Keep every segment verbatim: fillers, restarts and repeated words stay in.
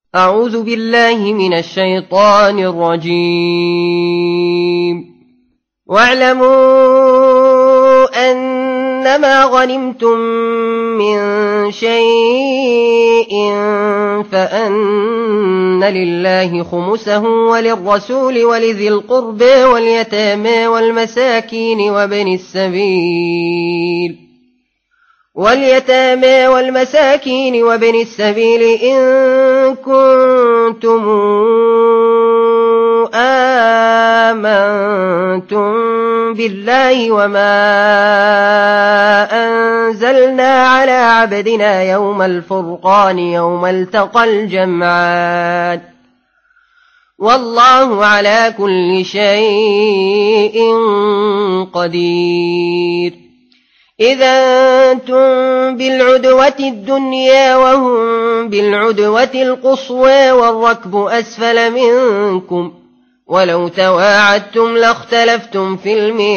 أعوذ بالله من الشيطان الرجيم. واعلموا أنما غنمتم من شيء فأن لله خمسه وللرسول ولذي القرب واليتامى والمساكين وابن السبيل واليتامى والمساكين وابن السبيل إن كنتم آمنتم بالله وما أنزلنا على عبدنا يوم الفرقان يوم التقى الجمعان والله على كل شيء قدير. إذا أنتم بالعدوة الدنيا وهم بالعدوة القصوى والركب أسفل منكم ولو تواعدتم لاختلفتم في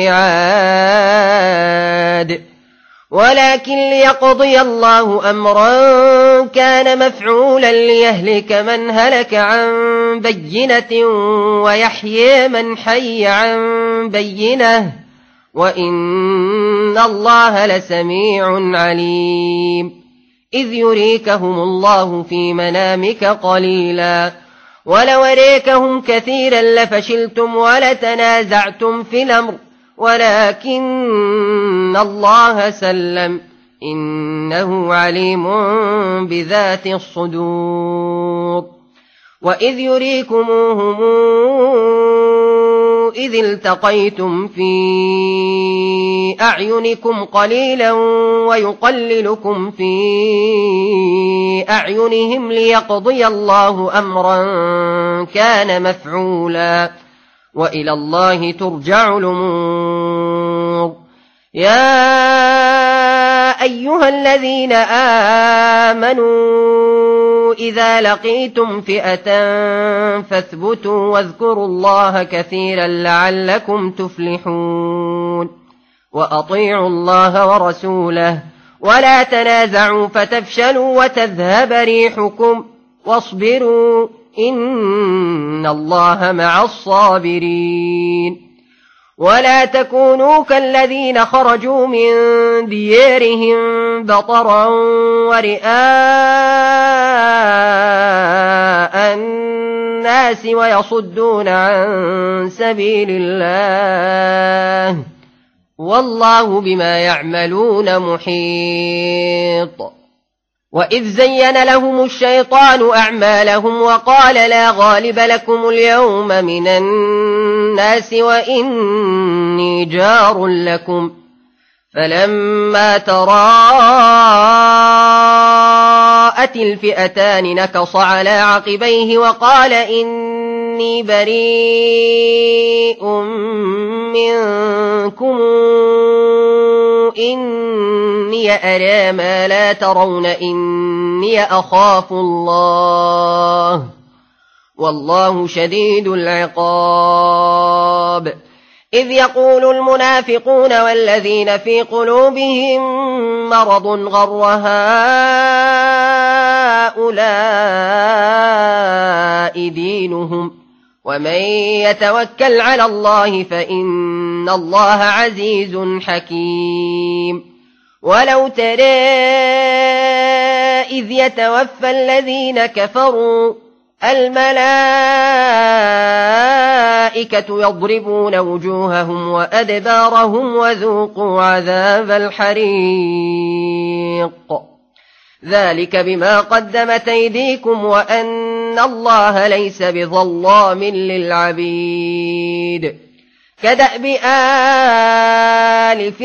الميعاد ولكن ليقضي الله أمرا كان مفعولا ليهلك من هلك عن بينة ويحيي من حي عن بينة وإن الله لسميع عليم. إذ يريكهم الله في منامك قليلا ولو أريكهم كثيرا لفشلتم ولتنازعتم في الأمر ولكن الله سلم إنه عليم بذات الصدور. وإذ يريكموهم إذ التقيتم في أعينكم قليلا ويقللكم في أعينهم ليقضي الله أمرا كان مفعولا وإلى الله ترجع الأمور. يا أيها الذين آمنوا إذا لقيتم فئة فاثبتوا واذكروا الله كثيرا لعلكم تفلحون. وأطيعوا الله ورسوله ولا تنازعوا فتفشلوا وتذهب ريحكم واصبروا إن الله مع الصابرين. ولا تكونوا كالذين خرجوا من ديارهم بطرا ورئاء الناس ويصدون عن سبيل الله والله بما يعملون محيط. وإذ زين لهم الشيطان أعمالهم وقال لا غالب لكم اليوم من الناس وإني جار لكم فلما تراءت الفئتان نكص على عقبيه وقال إني بريء منكم إني أرى ما لا ترون إني أخاف الله والله شديد العقاب. إذ يقول المنافقون والذين في قلوبهم مرض غر هؤلاء دينهم ومن يتوكل على الله فإن الله عزيز حكيم. ولو ترى إذ يتوفى الذين كفروا الملائكة يضربون وجوههم وأدبارهم وذوقوا عذاب الحريق ذلك بما قدمت أيديكم وأن الله ليس بظلام للعبيد. كدأب آل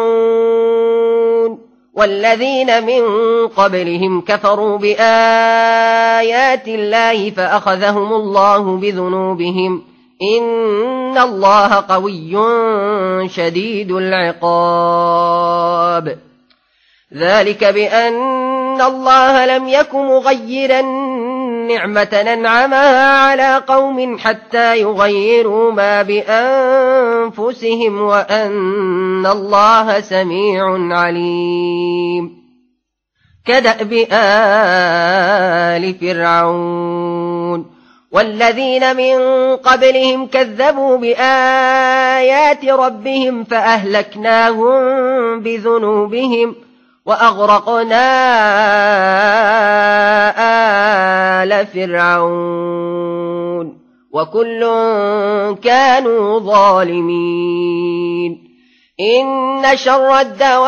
فرعون والذين من قبلهم كفروا بآيات الله فأخذهم الله بذنوبهم إن الله قوي شديد العقاب. ذلك بأن الله لم يك مغيرا نعمة أنعمها على قوم حتى يغيروا ما بأنفسهم وأن الله سميع عليم. كدأب آل فرعون والذين من قبلهم كذبوا بآيات ربهم فأهلكناهم بذنوبهم وأغرقنا آل فرعون وكل كانوا ظالمين إن شر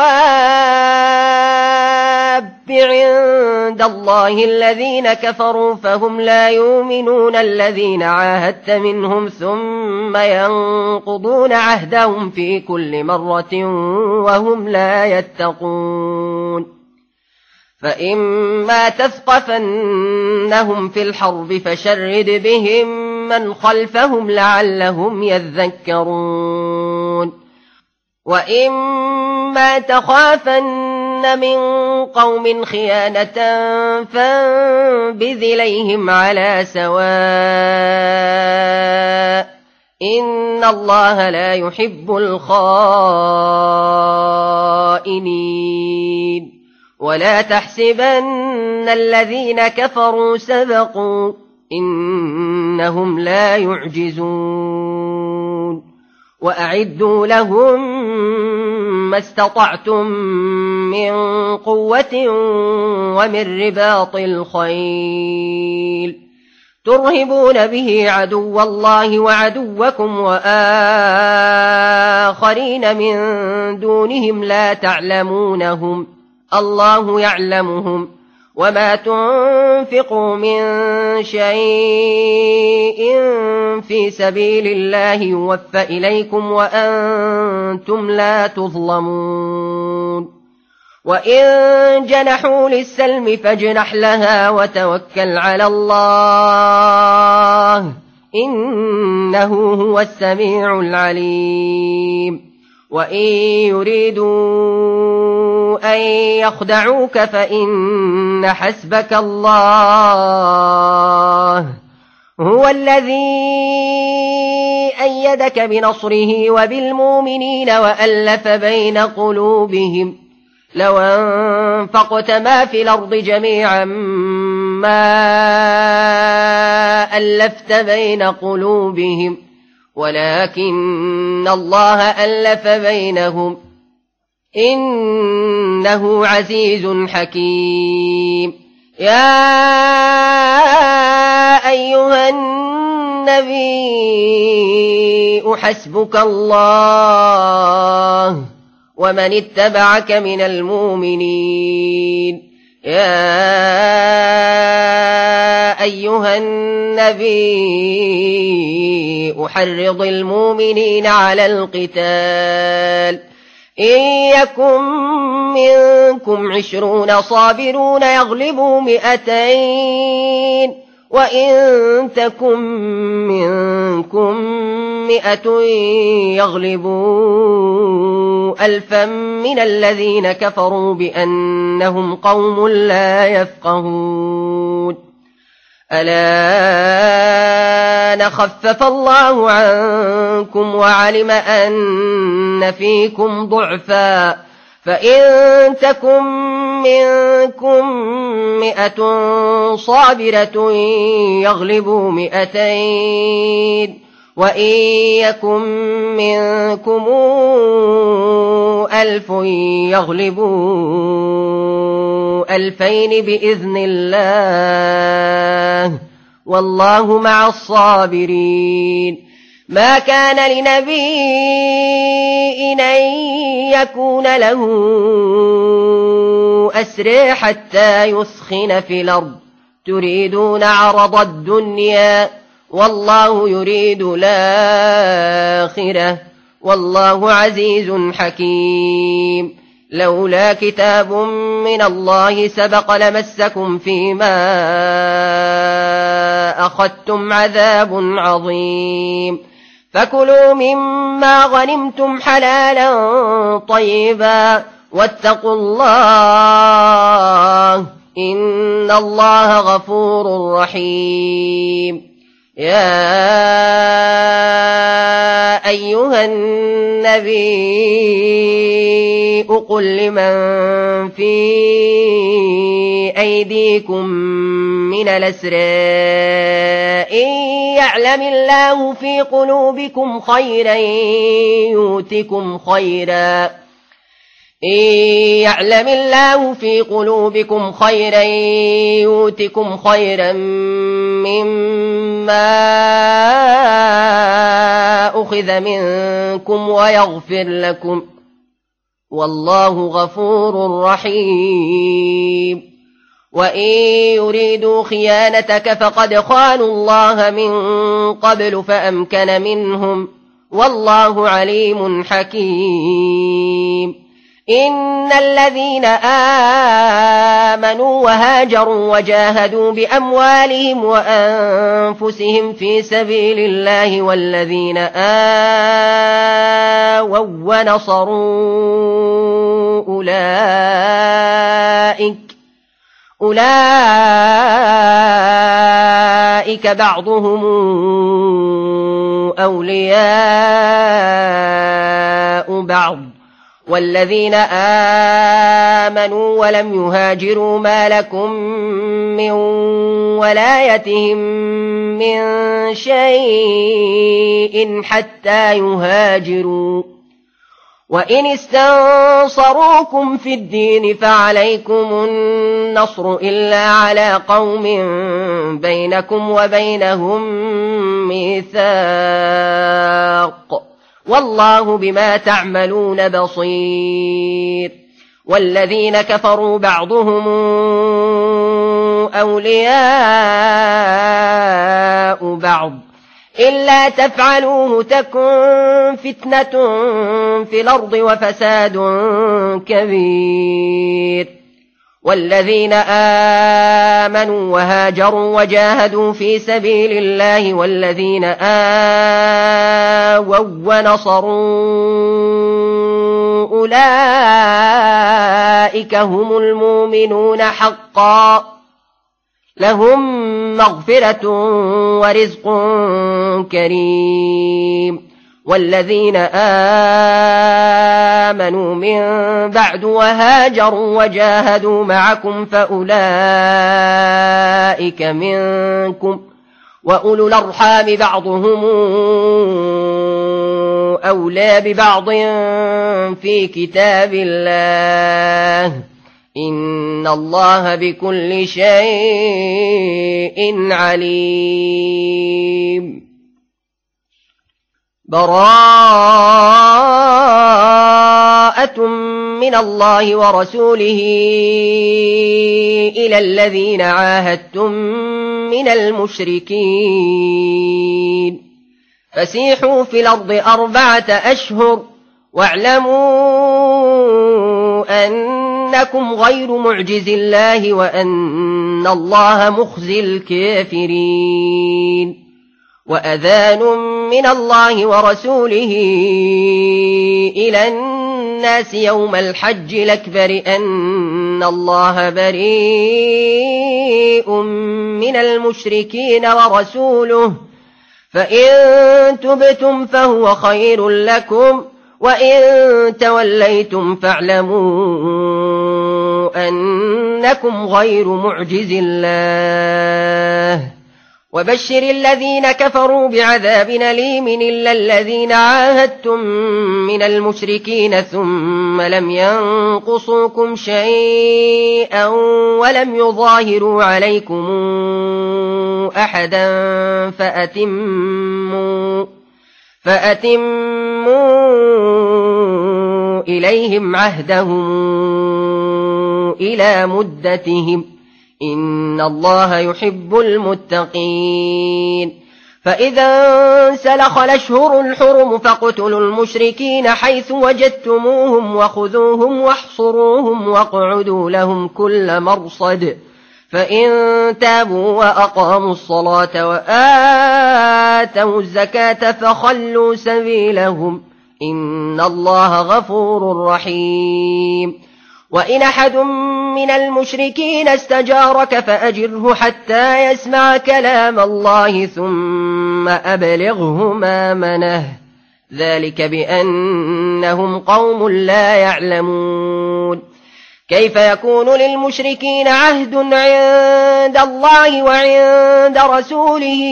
الدواب عند الله الذين كفروا فهم لا يؤمنون الذين عاهدت منهم ثم ينقضون عهدهم في كل مرة وهم لا يتقون فإما تثقفنهم في الحرب فشرد بهم من خلفهم لعلهم يذكرون وإما تخافن من قوم خيانة فانبذ إليهم على سواء إن الله لا يحب الخائنين ولا تحسبن الذين كفروا سبقوا إنهم لا يعجزون وأعدوا لهم ما استطعتم من قوة ومن رباط الخيل ترهبون به عدو الله وعدوكم وآخرين من دونهم لا تعلمونهم الله يعلمهم وما تنفقوا من شيء في سبيل الله يوفى إليكم وأنتم لا تظلمون وإن جنحوا للسلم فاجنح لها وتوكل على الله إنه هو السميع العليم وإن يريدوا أن يخدعوك فإن حسبك الله هو الذي أيدك بنصره وبالمؤمنين وألف بين قلوبهم لو أنفقت ما في الأرض جميعا ما ألفت بين قلوبهم ولكن الله ألف بينهم إنه عزيز حكيم يا أيها النبي حسبك الله ومن اتبعك من المؤمنين يا أيها النبي أحرض المؤمنين على القتال إن يكن منكم عشرون صابرون يغلبوا مئتين وإن تكن منكم مئة يغلبوا ألفا من الذين كفروا بأنهم قوم لا يفقهون الآن خفف الله عنكم وعلم أن فيكم ضعفا فإن تكن منكم مئة صابرة يغلبوا مئتين وإن يكن منكم ألف يغلبوا ألفين بإذن الله والله مع الصابرين ما كان لنبي أن يكون له أسرى حتى يثخن في الأرض تريدون عرض الدنيا والله يريد الآخرة والله عزيز حكيم لولا كتاب من الله سبق لمسكم فيما أخذتم عذاب عظيم فكلوا مما غنمتم حلالا طيبا واتقوا الله إن الله غفور رحيم يا أيها النبي قل لمن في أيديكم من الأسرى إن يعلم الله في قلوبكم خيرا يؤتكم خيرا إن يعلم الله في قلوبكم خيرا يؤتكم خيرا مما أخذ منكم ويغفر لكم والله غفور رحيم وإن يريدوا خيانتك فقد خانوا الله من قبل فأمكن منهم والله عليم حكيم إن الذين آمنوا وهاجروا وجاهدوا بأموالهم وأنفسهم في سبيل الله والذين آووا ونصروا أولئك أولئك بعضهم أولياء بعض والذين آمنوا ولم يهاجروا ما لكم من ولايتهم من شيء حتى يهاجروا وإن استنصروكم في الدين فعليكم النصر إلا على قوم بينكم وبينهم ميثاق والله بما تعملون بصير والذين كفروا بعضهم أولياء بعض إلا تفعلوه تكن فتنة في الأرض وفساد كبير والذين آمنوا وهاجروا وجاهدوا في سبيل الله والذين آووا ونصروا أولئك هم المؤمنون حقا لهم مغفرة ورزق كريم والذين آمنوا من بعد وهاجروا وجاهدوا معكم فأولئك منكم وأولو الأرحام بعضهم أولى ببعض في كتاب الله إن الله بكل شيء عليم براءة من الله ورسوله إلى الذين عاهدتم من المشركين فسيحوا في الأرض أربعة أشهر واعلموا أنكم غير معجز الله وأن الله مخزي الكافرين وأذان من الله ورسوله إلى الناس يوم الحج الأكبر أن الله بريء من المشركين ورسوله فإن تبتم فهو خير لكم وإن توليتم فاعلموا أنكم غير معجز الله وبشر الذين كفروا بعذاب أليم إلا الذين عاهدتم من المشركين ثم لم ينقصوكم شيئا ولم يظاهروا عليكم أحدا فأتموا فأتموا إليهم عهدهم إلى مدتهم إن الله يحب المتقين فإذا انسلخ الأشهر الحرم فاقتلوا المشركين حيث وجدتموهم وخذوهم واحصروهم واقعدوا لهم كل مرصد فإن تابوا وأقاموا الصلاة وآتوا الزكاة فخلوا سبيلهم إن الله غفور رحيم وإن أحد من المشركين استجارك فأجره حتى يسمع كلام الله ثم أبلغه مأمنه ذلك بأنهم قوم لا يعلمون كيف يكون للمشركين عهد عند الله وعند رسوله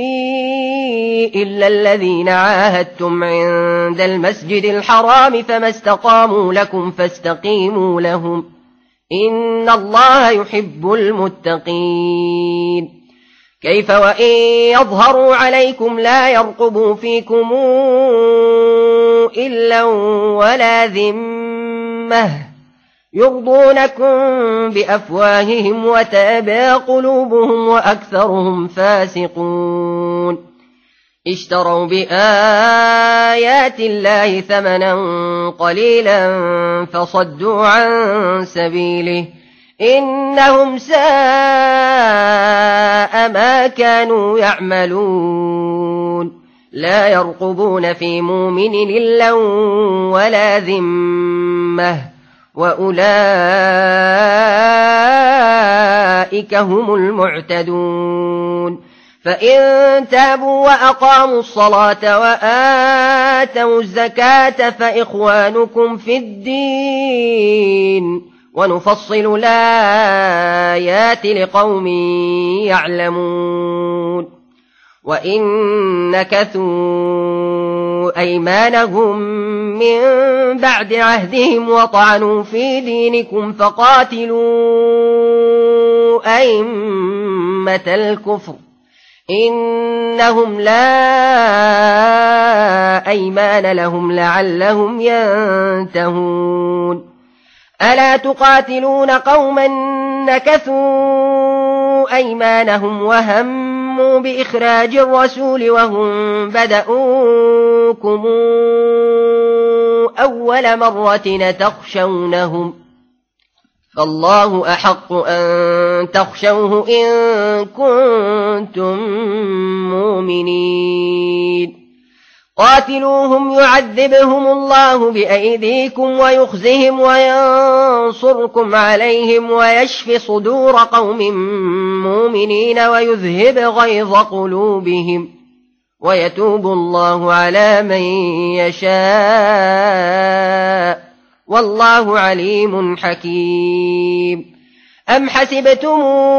إلا الذين عاهدتم عند المسجد الحرام فما استقاموا لكم فاستقيموا لهم إن الله يحب المتقين كيف وإن يظهروا عليكم لا يرقبوا فيكم إلا ولا ذمة يرضونكم بأفواههم وتأبى قلوبهم وأكثرهم فاسقون اشتروا بآيات الله ثمنا قليلا فصدوا عن سبيله إنهم ساء ما كانوا يعملون لا يرقبون في مؤمن إلا ولا ذمة وأولئك هم المعتدون فإن تابوا وأقاموا الصلاة وآتوا الزكاة فإخوانكم في الدين ونفصل الآيات لقوم يعلمون وإن نكثوا أيمانهم من بعد عهدهم وطعنوا في دينكم فقاتلوا أئمة الكفر إنهم لا أيمان لهم لعلهم ينتهون ألا تقاتلون قوما نكثوا أيمانهم وهموا بإخراج الرسول وهم بدأوكم أول مرة تخشونهم فالله أحق أن تخشوه إن كنتم مؤمنين قاتلوهم يعذبهم الله بأيديكم ويخزهم وينصركم عليهم ويشف صدور قوم مؤمنين ويذهب غيظ قلوبهم ويتوب الله على من يشاء والله عليم حكيم أم حسبتم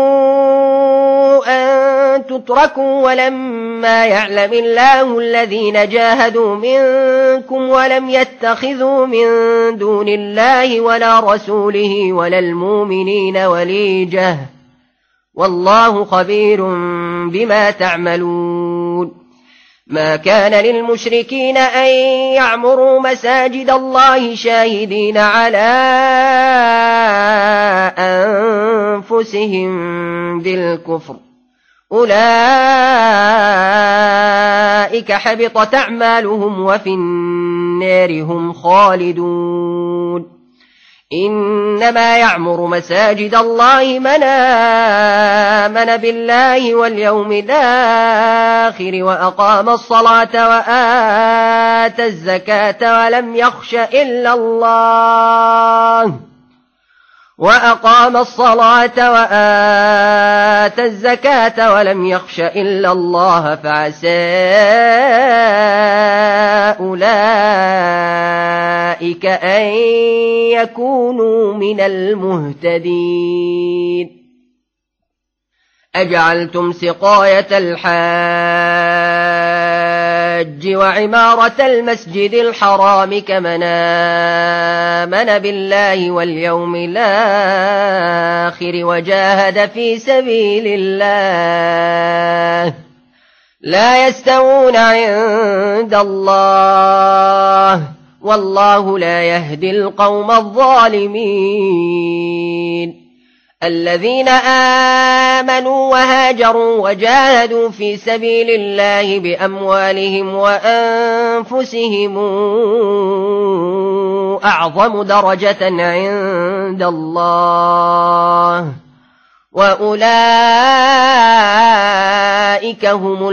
أن تتركوا ولما يعلم الله الذين جاهدوا منكم ولم يتخذوا من دون الله ولا رسوله ولا المؤمنين وليجة والله خبير بما تعملون ما كان للمشركين أن يعمروا مساجد الله شاهدين على أنفسهم بالكفر أولئك حبطت أعمالهم وفي النار هم خالدون إنما يعمر مساجد الله من آمن بالله واليوم الآخر وأقام الصلاة وآتى الزكاة ولم يخش إلا الله وأقام الصلاة وآتى الزكاة ولم يخش إلا الله فعسى أولئك أن يكونوا من المهتدين أجعلتم سقاية الحاج وعمارة المسجد الحرام كمن آمن بالله واليوم الآخر وجاهد في سبيل الله لا يستوون عند الله والله لا يهدي القوم الظالمين الذين آمنوا وهاجروا وجاهدوا في سبيل الله بأموالهم وأنفسهم أعظم درجة عند الله وأولئك هم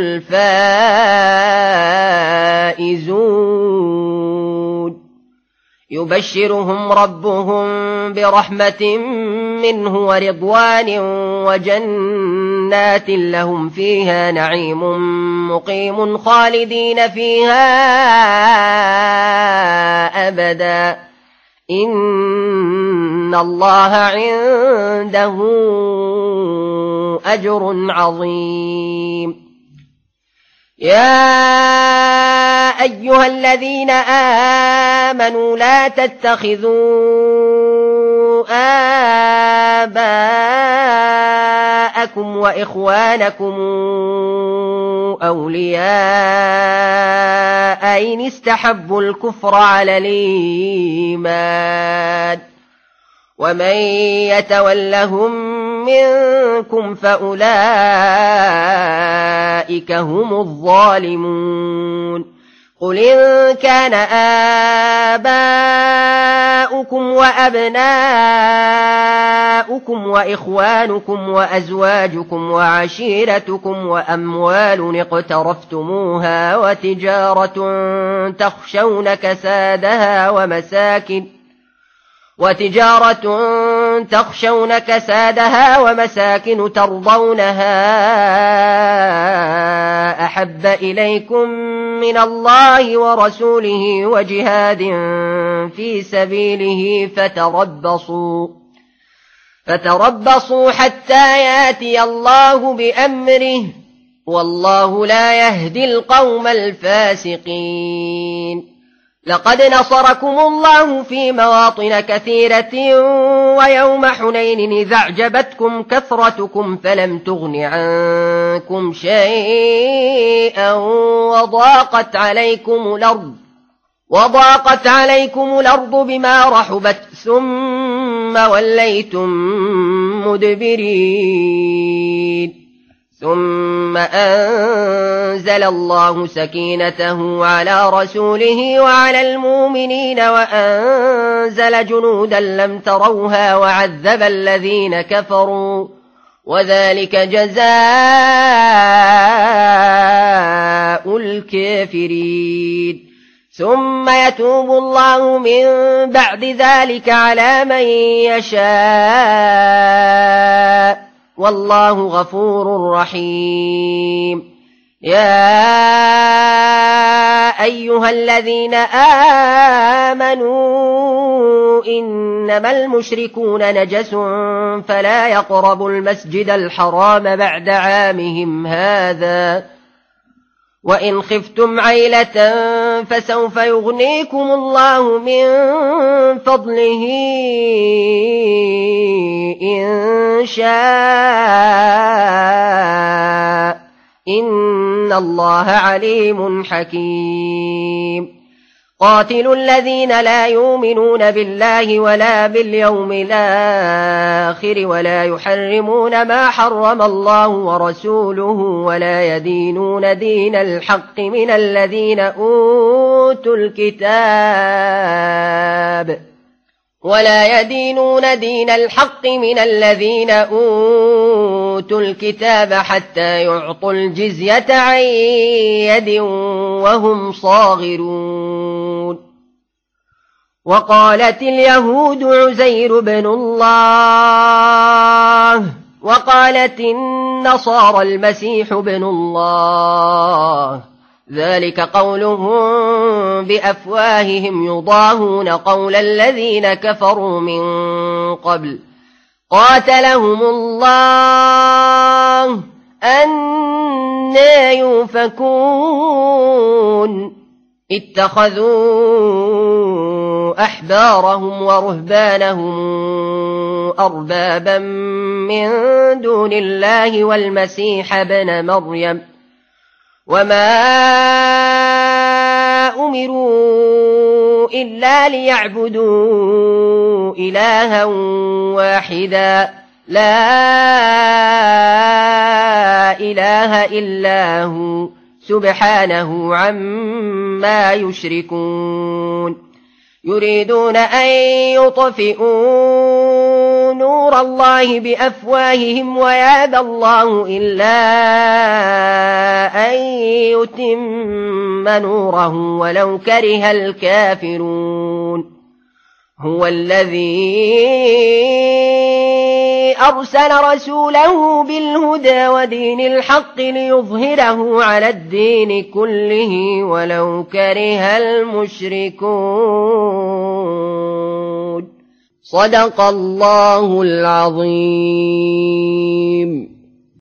الفائزون يبشرهم ربهم برحمة منه ورضوان وجنات لهم فيها نعيم مقيم خالدين فيها أبدا إن الله عنده أجر عظيم. يا أيها الذين آمنوا لا تتخذوا آباءكم وإخوانكم أولياء إن استحبوا الكفر على الإيمان ومن يتولهم منكم فأولئك هم الظالمون. قل إن كان آباؤكم وأبناؤكم وإخوانكم وأزواجكم وعشيرتكم وأموال اقترفتموها وتجارة تخشون كسادها ومساكن وتجارة تخشون كسادها ومساكن ترضونها أحب إليكم من الله ورسوله وجهاد في سبيله فتربصوا فتربصوا حتى يأتي الله بأمره والله لا يهدي القوم الفاسقين. لقد نصركم الله في مواطن كثيرة ويوم حنين إذ أعجبتكم كثرتكم فلم تغن عنكم شيئا وضاقت عليكم الأرض وضاقت عليكم الأرض بما رحبت ثم وليتم مدبرين. ثم أنزل الله سكينته على رسوله وعلى المؤمنين وأنزل جنودا لم تروها وعذب الذين كفروا وذلك جزاء الكافرين. ثم يتوب الله من بعد ذلك على من يشاء والله غفور رحيم. يا أيها الذين آمنوا إنما المشركون نجس فلا يقربوا المسجد الحرام بعد عامهم هذا وإن خفتم عيلة فسوف يغنيكم الله من فضله إن شاء إن الله عليم حكيم. قاتلوا الذين لا يؤمنون بالله ولا باليوم الآخر ولا يحرمون ما حرم الله ورسوله ولا يدينون دين الحق من الذين أوتوا الكتاب ولا يدينون دين الحق من الذين أوتوا الكتاب حتى يعطوا الجزية عن يد وهم صاغرون. وقالت اليهود عزير بن الله وقالت النصارى المسيح بن الله ذلك قولهم بأفواههم يضاهون قول الذين كفروا من قبل قاتلهم الله أنى يؤفكون. اتخذوا أحبارهم ورهبانهم أربابا من دون الله والمسيح ابن مريم وما أمروا إلا ليعبدوا إلها واحدا لا إله إلا هو سبحانه عما يشركون. يريدون أن يطفئوا نور الله بأفواههم ويابى الله إلا أن يتم نوره ولو كره الكافرون. هو الذي أرسل رسوله بالهدى ودين الحق ليظهره على الدين كله ولو كره المشركون. صدق الله العظيم.